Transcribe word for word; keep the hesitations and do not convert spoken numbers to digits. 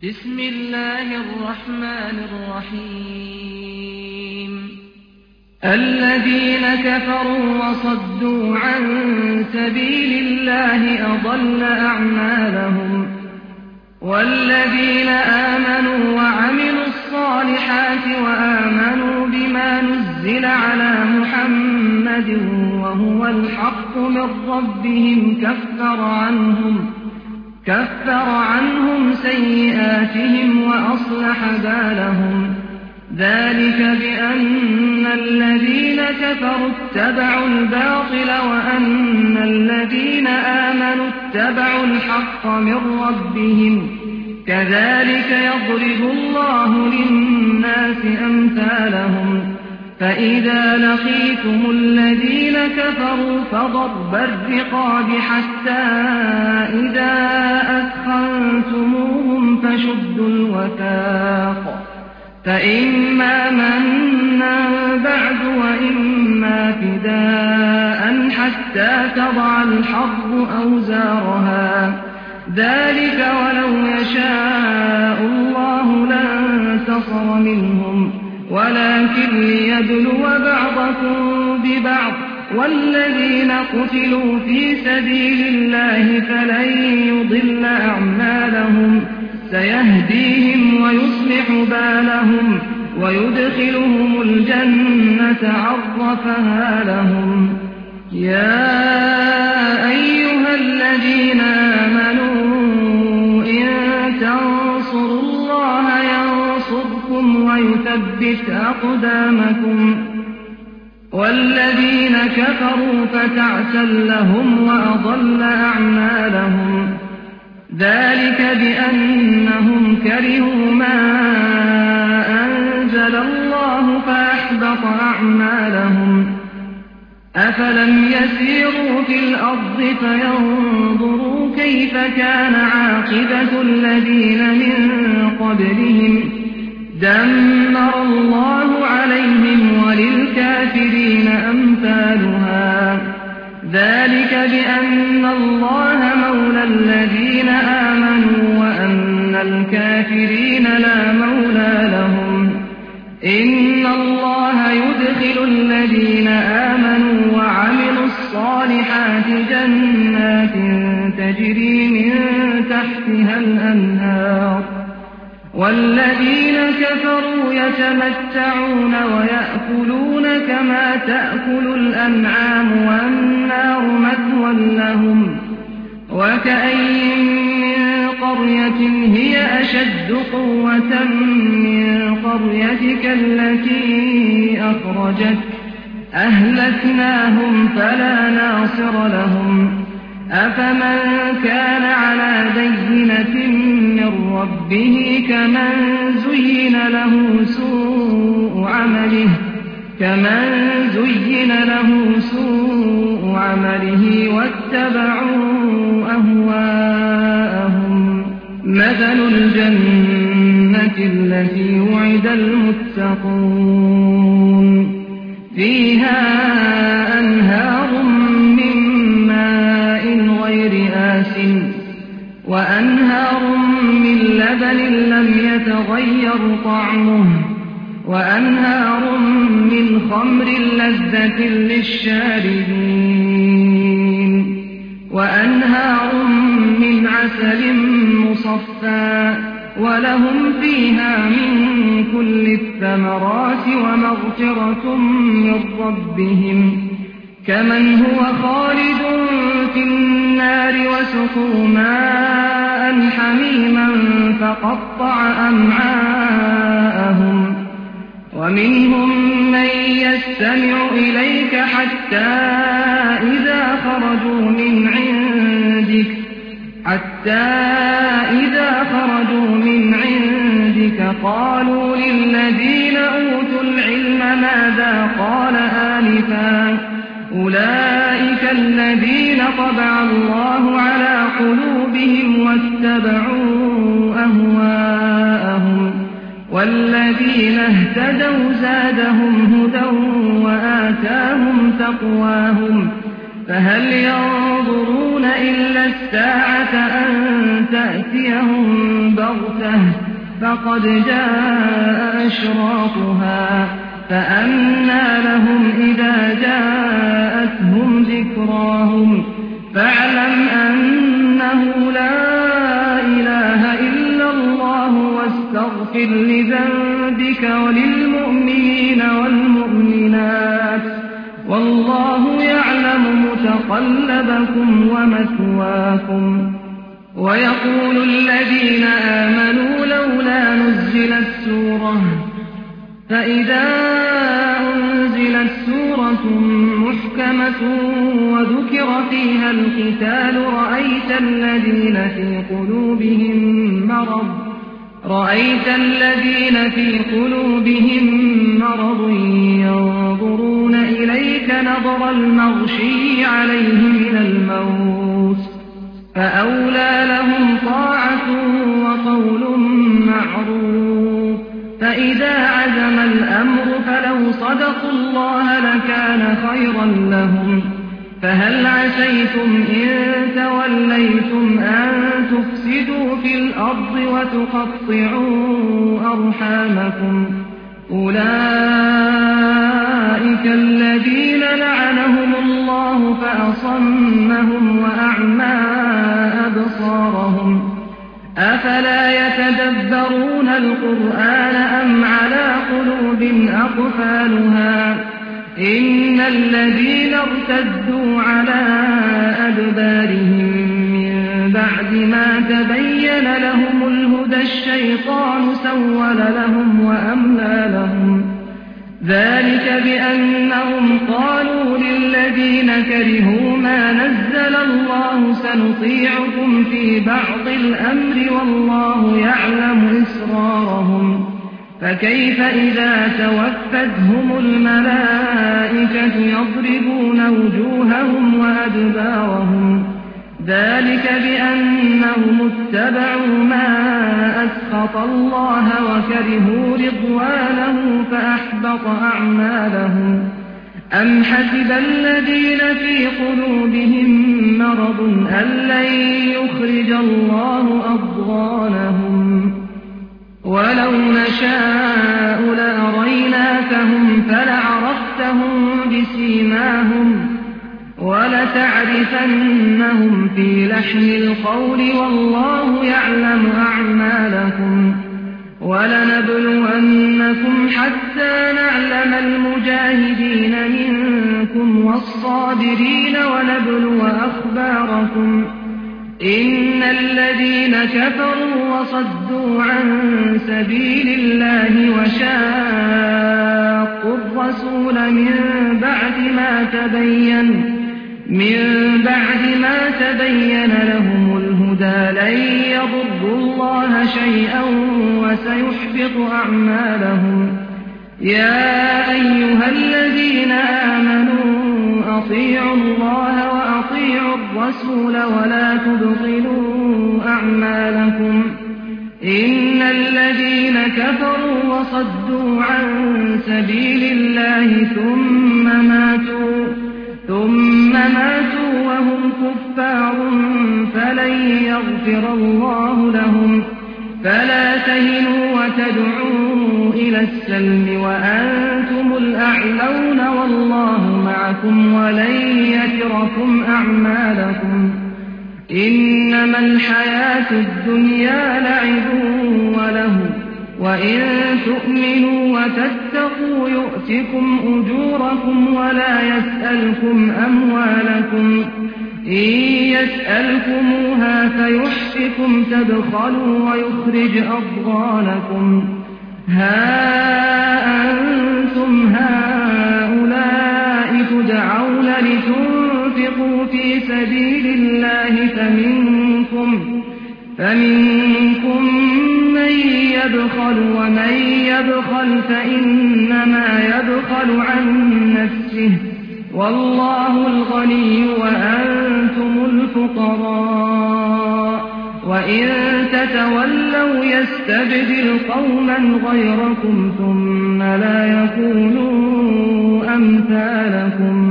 بسم الله الرحمن الرحيم الذين كفروا وصدوا عن سبيل الله أضل أعمالهم والذين آمنوا وعملوا الصالحات وآمنوا بما نزل على محمد وهو الحق من ربهم كفر عنهم كفر عنهم سيئاتهم وأصلح بالهم ذلك بأن الذين كفروا اتبعوا الباطل وأن الذين آمنوا اتبعوا الحق من ربهم كذلك يضرب الله للناس أمثالهم فإذا لقيتم الذين كفروا فضرب الرقاب حتى إذا أثخنتموهم فشدوا الوثاق فإما منا بعد وإما فداء حتى تضع الحرب أوزارها ذلك ولو يشاء الله لانتصر منهم ولكن ليبلو بعضكم ببعض والذين قتلوا في سبيل الله فلن يضل أعمالهم سيهديهم ويصلح بالهم ويدخلهم الجنة عرفها لهم يا أيها الذين آمنوا إن تنصروا الله ينصركم ويثبت أقدامكم والذين كفروا فتعسا لهم وأضل أعمالهم ذلك بأنهم كرهوا ما أنزل الله فأحبط أعمالهم أفلم يسيروا في الأرض فينظروا كيف كان عاقبة الذين من قبلهم دمر الله عليهم وللكافرين أمثالها ذلك بأن الله مولى الذين آمنوا وأن الكافرين لا مولى لهم إن الله يدخل الذين آمنوا وعملوا الصالحات جنات تجري من تحتها الأنهار والذين كفروا يتمتعون ويأكلون كما تأكل الأنعام والنار مثوى لهم وكأين من قرية هي أشد قوة من قريتك التي أخرجت أهلكناهم فلا ناصر لهم أفمن كان على بينة من ربه كمن زين له سوء عمله كمن زين له سوء عمله واتبعوا أهواءهم مثل الجنة التي وعد المتقون فيها أنهار من ماء غير آسٍ وأنهار من لبن لم يتغير طعمه وأنهار من خمر لذة للشاربين وأنهار من عسل مصفى ولهم فيها من كل الثمرات ومغفرة من ربهم كمن هو خالد في النار وسقوا ماء حميما فقطع أمعاءهم ومنهم من يستمع إليك حتى إذا خرجوا من عندك حتى إذا خرجوا من عندك قالوا للذين أوتوا العلم ماذا قال آنفا أولئك الذين طبع الله على قلوبهم واتبعوا أهواءهم والذين اهتدوا زادهم هدى وآتاهم تقواهم فهل ينظرون إلا الساعة أن تأتيهم بغتة أبصرته فقد جاء أشراطها فأنى لهم إذا جاءتهم ذكراهم فاعلم أنه لا إله إلا الله واستغفر لذنبك وللمؤمنين والمؤمنات والله يعلم متقلبكم ومثواكم. ويقول الذين آمنوا لولا نزلت سورة فإذا أنزلت سورة محكمة وذكر فيها القتال رأيت الذين في قلوبهم مرض رأيت الذين في قلوبهم مرض ينظرون إليك نظر المغشي عليه من الموت فأولى لهم طاعة وقول معروف. فإذا عزم الأمر فلو صدقوا الله لكان خيرا لهم. فهل عسيتم إن توليتم أن تفسدوا في الأرض وتقطعوا أرحامكم أولئك الذين لعنهم الله فأصمهم وأعمى أبصارهم أفلا يتدبرون القرآن أم على قلوب أقفالها إن الذين ارتدوا على أدبارهم من بعد ما تبين لهم الهدى الشيطان سول لهم وأملى لهم ذلك بأنهم قالوا للذين كرهوا ما نزل الله سنطيعكم في بعض الأمر والله يعلم إسرارهم فكيف إذا توفتهم الملائكة يضربون وجوههم وأدبارهم ذلك بأنهم اتبعوا ما أسخط الله وكرهوا رضوانه فأحبط أعمالهم. أم حسب الذين في قلوبهم مرض أن لن يخرج الله أضغانهم ولو نشاء لأريناكهم فلعرفتهم بسيماهم ولتعرفنهم في لحن القول والله يعلم أعمالكم. ولنبلونكم حتى نعلم المجاهدين منكم والصابرين ونبلو أخباركم إن الذين كفروا وصدوا عن سبيل الله وشاقوا الرسول من بعد ما تبين من بعد ما تبين لهم الهدى لن يضروا الله شيئا وسيحبط أعمالهم. يا أيها الذين آمنوا أطيعوا الله وأطيعوا الرسول ولا تبطلوا أعمالكم إن الذين كفروا وصدوا عن سبيل الله ثم ماتوا ثم ماتوا وهم كفار فلن يغفر الله لهم. فلا تهنوا وتدعوا إلى السلم وأنتم الأعلون والله معكم ولن يتركم أعمالكم. إنما الحياة الدنيا لعب وله وإن تؤمنوا وتتقوا يؤتكم أجوركم ولا يسألكم أموالكم إن يسألكموها فيحفكم تبخلوا ويخرج أضغانكم. ها أنتم هؤلاء تدعون لتنفقوا في سبيل الله فمنكم فمنكم من يبخل ومن يبخل فإنما يبخل عن نفسه والله الغني وأنتم الفقراء وإن تتولوا يستبدل قوما غيركم ثم لا يكونوا أمثالكم.